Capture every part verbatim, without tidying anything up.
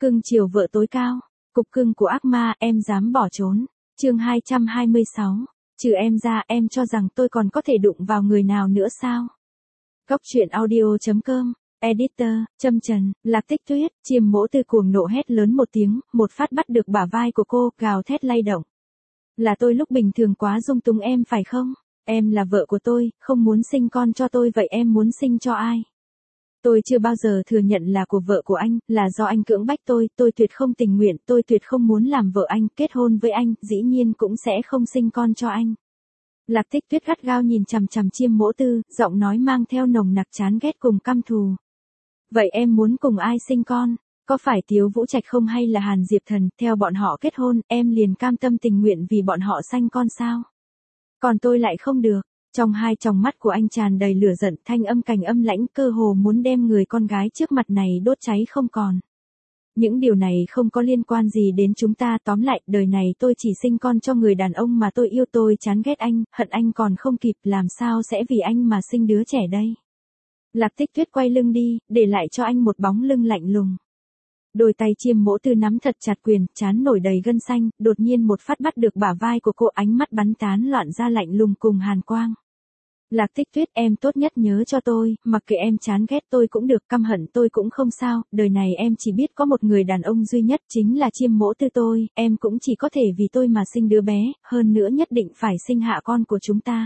Cưng chiều vợ tối cao. Cục cưng của ác ma, em dám bỏ trốn. Chương hai trăm hai mươi sáu. Trừ em ra, em cho rằng tôi còn có thể đụng vào người nào nữa sao? Góc truyện audio chấm com. Editor, Trâm Trần, Lạc Tích Tuyết, Chiêm Mỗ Tư cuồng nộ hét lớn một tiếng, một phát bắt được bả vai của cô, gào thét lay động. Là tôi lúc bình thường quá dung túng em phải không? Em là vợ của tôi, không muốn sinh con cho tôi vậy em muốn sinh cho ai? Tôi chưa bao giờ thừa nhận là của vợ của anh, là do anh cưỡng bách tôi, tôi tuyệt không tình nguyện, tôi tuyệt không muốn làm vợ anh, kết hôn với anh, dĩ nhiên cũng sẽ không sinh con cho anh. Lạc Tích Tuyết gắt gao nhìn chằm chằm Chiêm Mỗ Tư, giọng nói mang theo nồng nặc chán ghét cùng căm thù. Vậy em muốn cùng ai sinh con? Có phải Tiếu Vũ Trạch không hay là Hàn Diệp Thần, theo bọn họ kết hôn, em liền cam tâm tình nguyện vì bọn họ sanh con sao? Còn tôi lại không được. Trong hai tròng mắt của anh tràn đầy lửa giận, thanh âm cành âm lãnh, cơ hồ muốn đem người con gái trước mặt này đốt cháy không còn. Những điều này không có liên quan gì đến chúng ta, tóm lại, đời này tôi chỉ sinh con cho người đàn ông mà tôi yêu, tôi chán ghét anh, hận anh còn không kịp, làm sao sẽ vì anh mà sinh đứa trẻ đây? Lạc Tích Tuyết quay lưng đi, để lại cho anh một bóng lưng lạnh lùng. Đôi tay Chiêm Mỗ Tư nắm thật chặt quyền, trán nổi đầy gân xanh, đột nhiên một phát bắt được bả vai của cô, ánh mắt bắn tán loạn ra lạnh lùng cùng hàn quang. Lạc Tích Tuyết, em tốt nhất nhớ cho tôi, mặc kệ em chán ghét tôi cũng được, căm hận tôi cũng không sao, đời này em chỉ biết có một người đàn ông duy nhất, chính là Chiêm Mỗ Tư tôi, em cũng chỉ có thể vì tôi mà sinh đứa bé, hơn nữa nhất định phải sinh hạ con của chúng ta.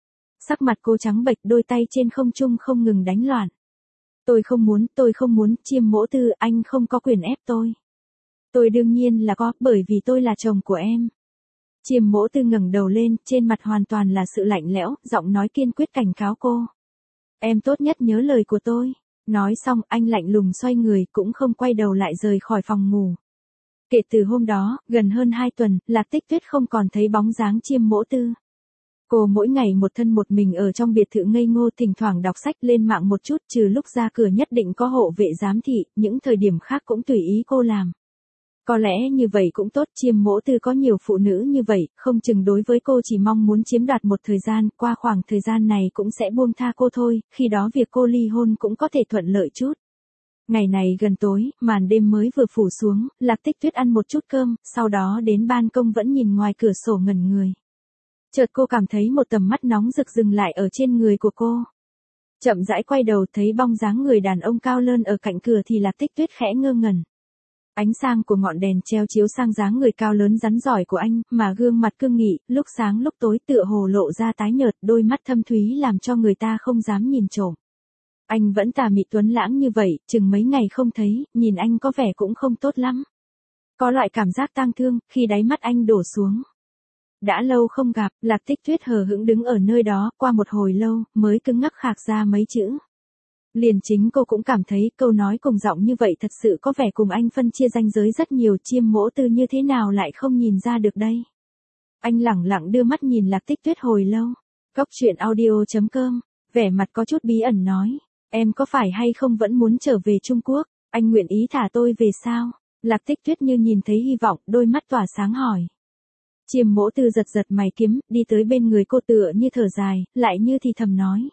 Sắc mặt cô trắng bệch, đôi tay trên không trung không ngừng đánh loạn. Tôi không muốn, tôi không muốn, Chiêm Mỗ Tư, anh không có quyền ép tôi. Tôi đương nhiên là có, bởi vì tôi là chồng của em. Chiêm Mỗ Tư ngẩng đầu lên, trên mặt hoàn toàn là sự lạnh lẽo, giọng nói kiên quyết cảnh cáo cô. Em tốt nhất nhớ lời của tôi. Nói xong, anh lạnh lùng xoay người, cũng không quay đầu lại rời khỏi phòng ngủ. Kể từ hôm đó, gần hơn hai tuần, Lạc Tích Tuyết không còn thấy bóng dáng Chiêm Mỗ Tư. Cô mỗi ngày một thân một mình ở trong biệt thự ngây ngô, thỉnh thoảng đọc sách, lên mạng một chút, trừ lúc ra cửa nhất định có hộ vệ giám thị, những thời điểm khác cũng tùy ý cô làm. Có lẽ như vậy cũng tốt, Chiêm Mỗ Tư có nhiều phụ nữ như vậy, không chừng đối với cô chỉ mong muốn chiếm đoạt một thời gian, qua khoảng thời gian này cũng sẽ buông tha cô thôi, khi đó việc cô ly hôn cũng có thể thuận lợi chút. Ngày này gần tối, màn đêm mới vừa phủ xuống, Lạc Tích Tuyết ăn một chút cơm, sau đó đến ban công vẫn nhìn ngoài cửa sổ ngẩn người. Chợt cô cảm thấy một tầm mắt nóng rực dừng lại ở trên người của cô. Chậm rãi quay đầu thấy bóng dáng người đàn ông cao lớn ở cạnh cửa thì Lạc Tích Tuyết khẽ ngơ ngẩn. Ánh sáng của ngọn đèn treo chiếu sang dáng người cao lớn rắn giỏi của anh, mà gương mặt cương nghị, lúc sáng lúc tối tựa hồ lộ ra tái nhợt, đôi mắt thâm thúy làm cho người ta không dám nhìn trộm. Anh vẫn tà mị tuấn lãng như vậy, chừng mấy ngày không thấy, nhìn anh có vẻ cũng không tốt lắm. Có loại cảm giác tang thương, khi đáy mắt anh đổ xuống. Đã lâu không gặp, Lạc Tích Tuyết hờ hững đứng ở nơi đó, qua một hồi lâu, mới cứng ngắc khạc ra mấy chữ. Liền chính cô cũng cảm thấy câu nói cùng giọng như vậy thật sự có vẻ cùng anh phân chia ranh giới rất nhiều, Chiêm Mỗ Tư như thế nào lại không nhìn ra được đây. Anh lẳng lặng đưa mắt nhìn Lạc Tích Tuyết hồi lâu. Góc truyện audio chấm com, vẻ mặt có chút bí ẩn nói, em có phải hay không vẫn muốn trở về Trung Quốc, anh nguyện ý thả tôi về sao? Lạc Tích Tuyết như nhìn thấy hy vọng, đôi mắt tỏa sáng hỏi. Chiêm Mỗ Tư giật giật mày kiếm, đi tới bên người cô tựa như thở dài, lại như thì thầm nói.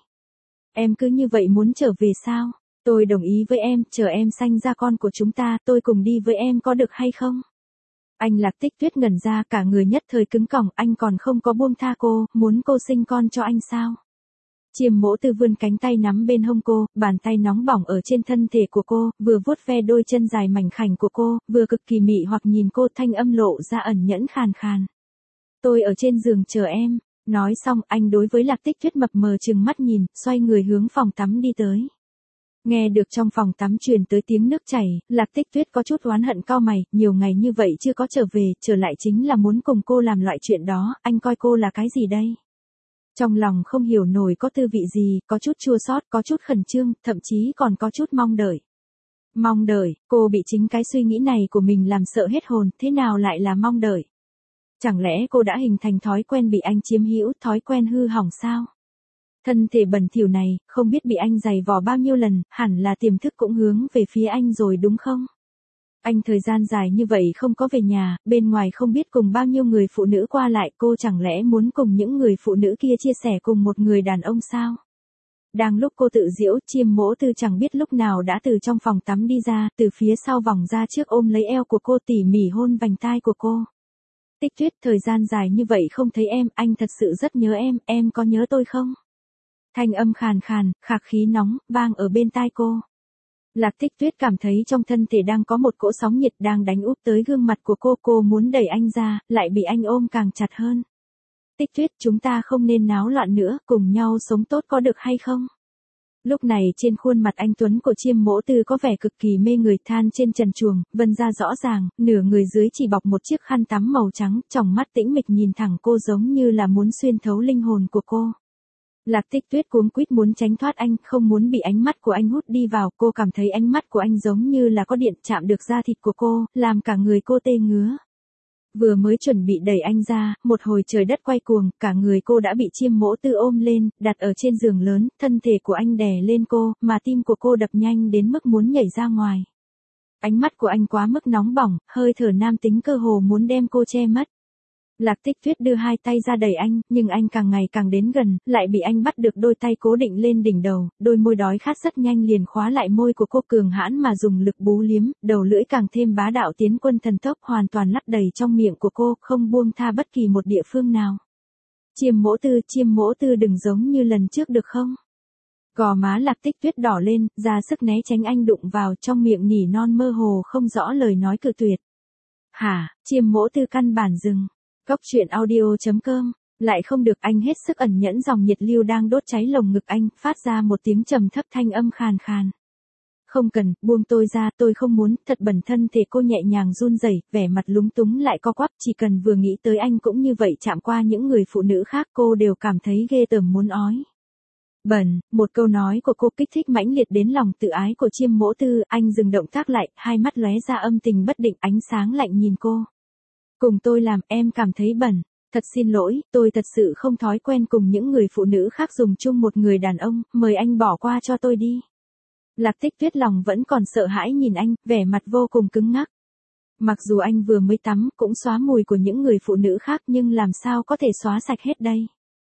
Em cứ như vậy muốn trở về sao? Tôi đồng ý với em, chờ em sanh ra con của chúng ta, tôi cùng đi với em có được hay không? Anh Lạc Tích Tuyết ngẩn ra, cả người nhất thời cứng cỏng, anh còn không có buông tha cô, muốn cô sinh con cho anh sao? Chiêm Mỗ Tư vươn cánh tay nắm bên hông cô, bàn tay nóng bỏng ở trên thân thể của cô, vừa vuốt ve đôi chân dài mảnh khảnh của cô, vừa cực kỳ mị hoặc nhìn cô, thanh âm lộ ra ẩn nhẫn khàn khàn. Tôi ở trên giường chờ em. Nói xong, anh đối với Lạc Tích Tuyết mập mờ trừng mắt nhìn, xoay người hướng phòng tắm đi tới. Nghe được trong phòng tắm truyền tới tiếng nước chảy, Lạc Tích Tuyết có chút oán hận cau mày, nhiều ngày như vậy chưa có trở về, trở lại chính là muốn cùng cô làm loại chuyện đó, anh coi cô là cái gì đây? Trong lòng không hiểu nổi có tư vị gì, có chút chua xót, có chút khẩn trương, thậm chí còn có chút mong đợi. Mong đợi, cô bị chính cái suy nghĩ này của mình làm sợ hết hồn, thế nào lại là mong đợi? Chẳng lẽ cô đã hình thành thói quen bị anh chiếm hữu, thói quen hư hỏng sao? Thân thể bẩn thỉu này, không biết bị anh giày vò bao nhiêu lần, hẳn là tiềm thức cũng hướng về phía anh rồi đúng không? Anh thời gian dài như vậy không có về nhà, bên ngoài không biết cùng bao nhiêu người phụ nữ qua lại, cô chẳng lẽ muốn cùng những người phụ nữ kia chia sẻ cùng một người đàn ông sao? Đang lúc cô tự giễu, Chiêm Mỗ Tư chẳng biết lúc nào đã từ trong phòng tắm đi ra, từ phía sau vòng ra trước ôm lấy eo của cô tỉ mỉ hôn vành tai của cô. Tích Tuyết, thời gian dài như vậy không thấy em, anh thật sự rất nhớ em, em có nhớ tôi không? Thanh âm khàn khàn, khạc khí nóng, vang ở bên tai cô. Lạc Tích Tuyết cảm thấy trong thân thể đang có một cỗ sóng nhiệt đang đánh úp tới gương mặt của cô, cô muốn đẩy anh ra, lại bị anh ôm càng chặt hơn. Tích Tuyết, chúng ta không nên náo loạn nữa, cùng nhau sống tốt có được hay không? Lúc này trên khuôn mặt anh tuấn của Chiêm Mỗ Tư có vẻ cực kỳ mê người, than trên trần truồng, vân ra rõ ràng, nửa người dưới chỉ bọc một chiếc khăn tắm màu trắng, tròng mắt tĩnh mịch nhìn thẳng cô giống như là muốn xuyên thấu linh hồn của cô. Lạc Tích Tuyết cuống quýt muốn tránh thoát anh, không muốn bị ánh mắt của anh hút đi vào, cô cảm thấy ánh mắt của anh giống như là có điện chạm được da thịt của cô, làm cả người cô tê ngứa. Vừa mới chuẩn bị đẩy anh ra, một hồi trời đất quay cuồng, cả người cô đã bị Chiêm Mỗ Tư ôm lên, đặt ở trên giường lớn, thân thể của anh đè lên cô, mà tim của cô đập nhanh đến mức muốn nhảy ra ngoài. Ánh mắt của anh quá mức nóng bỏng, hơi thở nam tính cơ hồ muốn đem cô che mất. Lạc Tích Tuyết đưa hai tay ra đẩy anh, nhưng anh càng ngày càng đến gần, lại bị anh bắt được đôi tay cố định lên đỉnh đầu, đôi môi đói khát rất nhanh liền khóa lại môi của cô, cường hãn mà dùng lực bú liếm, đầu lưỡi càng thêm bá đạo tiến quân thần tốc, hoàn toàn lấp đầy trong miệng của cô, không buông tha bất kỳ một địa phương nào. Chiêm Mỗ Tư, Chiêm Mỗ Tư đừng giống như lần trước được không? Gò má Lạc Tích Tuyết đỏ lên, ra sức né tránh anh đụng vào, trong miệng nỉ non mơ hồ không rõ lời nói cự tuyệt. Hả? Chiêm Mỗ Tư căn bản dừng. Cốc truyện audio chấm com, lại không được, anh hết sức ẩn nhẫn dòng nhiệt lưu đang đốt cháy lồng ngực anh, phát ra một tiếng trầm thấp thanh âm khàn khàn. Không cần, buông tôi ra, tôi không muốn, thật bẩn. Thân thể cô nhẹ nhàng run rẩy, vẻ mặt lúng túng lại co quắp, chỉ cần vừa nghĩ tới anh cũng như vậy chạm qua những người phụ nữ khác cô đều cảm thấy ghê tởm muốn ói. Bẩn, một câu nói của cô kích thích mãnh liệt đến lòng tự ái của Chiêm Mỗ Tư, anh dừng động tác lại, hai mắt lóe ra âm tình bất định, ánh sáng lạnh nhìn cô. Cùng tôi làm, em cảm thấy bẩn. Thật xin lỗi, tôi thật sự không thói quen cùng những người phụ nữ khác dùng chung một người đàn ông, mời anh bỏ qua cho tôi đi. Lạc Tích Tuyết lòng vẫn còn sợ hãi nhìn anh, vẻ mặt vô cùng cứng ngắc. Mặc dù anh vừa mới tắm, cũng xóa mùi của những người phụ nữ khác nhưng làm sao có thể xóa sạch hết đây.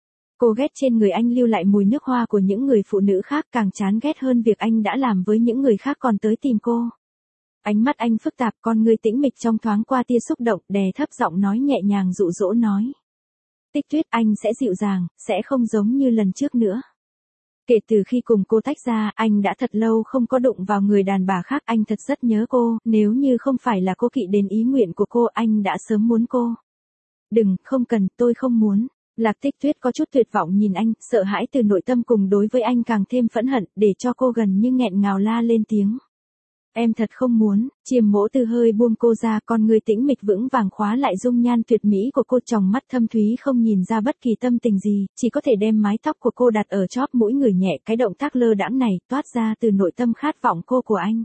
Cô ghét trên người anh lưu lại mùi nước hoa của những người phụ nữ khác, càng chán ghét hơn việc anh đã làm với những người khác còn tới tìm cô. Ánh mắt anh phức tạp, con ngươi tĩnh mịch trong thoáng qua tia xúc động, đè thấp giọng nói nhẹ nhàng dụ dỗ nói. Tích Tuyết, anh sẽ dịu dàng, sẽ không giống như lần trước nữa. Kể từ khi cùng cô tách ra, anh đã thật lâu không có đụng vào người đàn bà khác, anh thật rất nhớ cô, nếu như không phải là cô kỵ đến ý nguyện của cô, anh đã sớm muốn cô. Đừng, không cần, tôi không muốn. Lạc Tích Tuyết có chút tuyệt vọng nhìn anh, sợ hãi từ nội tâm cùng đối với anh càng thêm phẫn hận, để cho cô gần như nghẹn ngào la lên tiếng. Em thật không muốn. Chiêm Mỗ Tư hơi buông cô ra, con người tĩnh mịch vững vàng khóa lại dung nhan tuyệt mỹ của cô, tròng mắt thâm thúy không nhìn ra bất kỳ tâm tình gì, chỉ có thể đem mái tóc của cô đặt ở chóp mũi người nhẹ, cái động tác lơ đãng này toát ra từ nội tâm khát vọng cô của anh.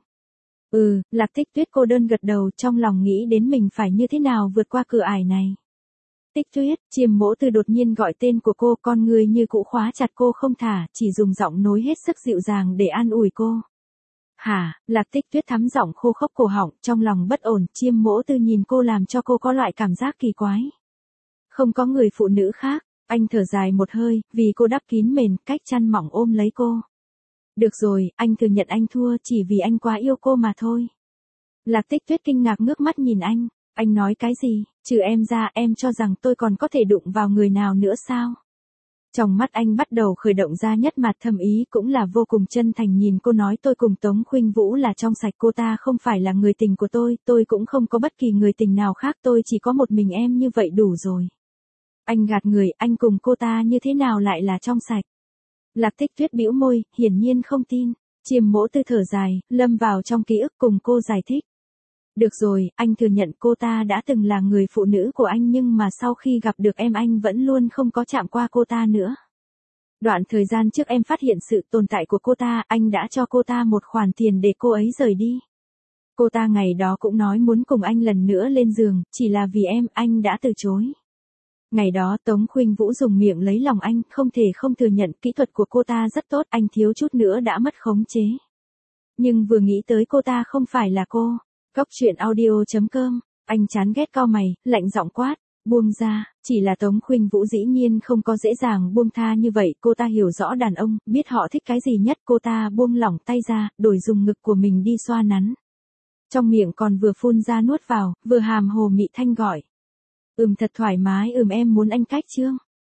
Ừ, Lạc Tích Tuyết cô đơn gật đầu, trong lòng nghĩ đến mình phải như thế nào vượt qua cửa ải này. Tích Tuyết, Chiêm Mỗ Tư đột nhiên gọi tên của cô, con người như cũ khóa chặt cô không thả, chỉ dùng giọng nói hết sức dịu dàng để an ủi cô. Hả? Lạc Tích Tuyết thắm giọng khô khốc cổ họng, trong lòng bất ổn, Chiêm Mỗ Tư nhìn cô làm cho cô có loại cảm giác kỳ quái. Không có người phụ nữ khác, anh thở dài một hơi, vì cô đắp kín mền, cách chăn mỏng ôm lấy cô. Được rồi, anh thừa nhận anh thua, chỉ vì anh quá yêu cô mà thôi. Lạc Tích Tuyết kinh ngạc ngước mắt nhìn anh, anh nói cái gì, trừ em ra, em cho rằng tôi còn có thể đụng vào người nào nữa sao? Trong mắt anh bắt đầu khởi động ra nhất mặt thâm ý, cũng là vô cùng chân thành nhìn cô nói, tôi cùng Tống Khuynh Vũ là trong sạch, cô ta không phải là người tình của tôi, tôi cũng không có bất kỳ người tình nào khác, tôi chỉ có một mình em, như vậy đủ rồi. Anh gạt người, anh cùng cô ta như thế nào lại là trong sạch? Lạc Tích Tuyết bĩu môi, hiển nhiên không tin. Chiêm Mỗ Tư thở dài, lâm vào trong ký ức cùng cô giải thích. Được rồi, anh thừa nhận cô ta đã từng là người phụ nữ của anh, nhưng mà sau khi gặp được em anh vẫn luôn không có chạm qua cô ta nữa. Đoạn thời gian trước em phát hiện sự tồn tại của cô ta, anh đã cho cô ta một khoản tiền để cô ấy rời đi. Cô ta ngày đó cũng nói muốn cùng anh lần nữa lên giường, chỉ là vì em, anh đã từ chối. Ngày đó Tống Khuynh Vũ dùng miệng lấy lòng anh, không thể không thừa nhận kỹ thuật của cô ta rất tốt, anh thiếu chút nữa đã mất khống chế. Nhưng vừa nghĩ tới cô ta không phải là cô. Cốc truyện audio chấm com, anh chán ghét cau mày, lạnh giọng quát, Buông ra, chỉ là Tống Khuynh Vũ dĩ nhiên không có dễ dàng buông tha như vậy, cô ta hiểu rõ đàn ông, biết họ thích cái gì nhất, cô ta buông lỏng tay ra, đổi dùng ngực của mình đi xoa nắn. Trong miệng còn vừa phun ra nuốt vào, vừa hàm hồ mị thanh gọi. Ừm thật thoải mái, ừm em muốn anh cách chương.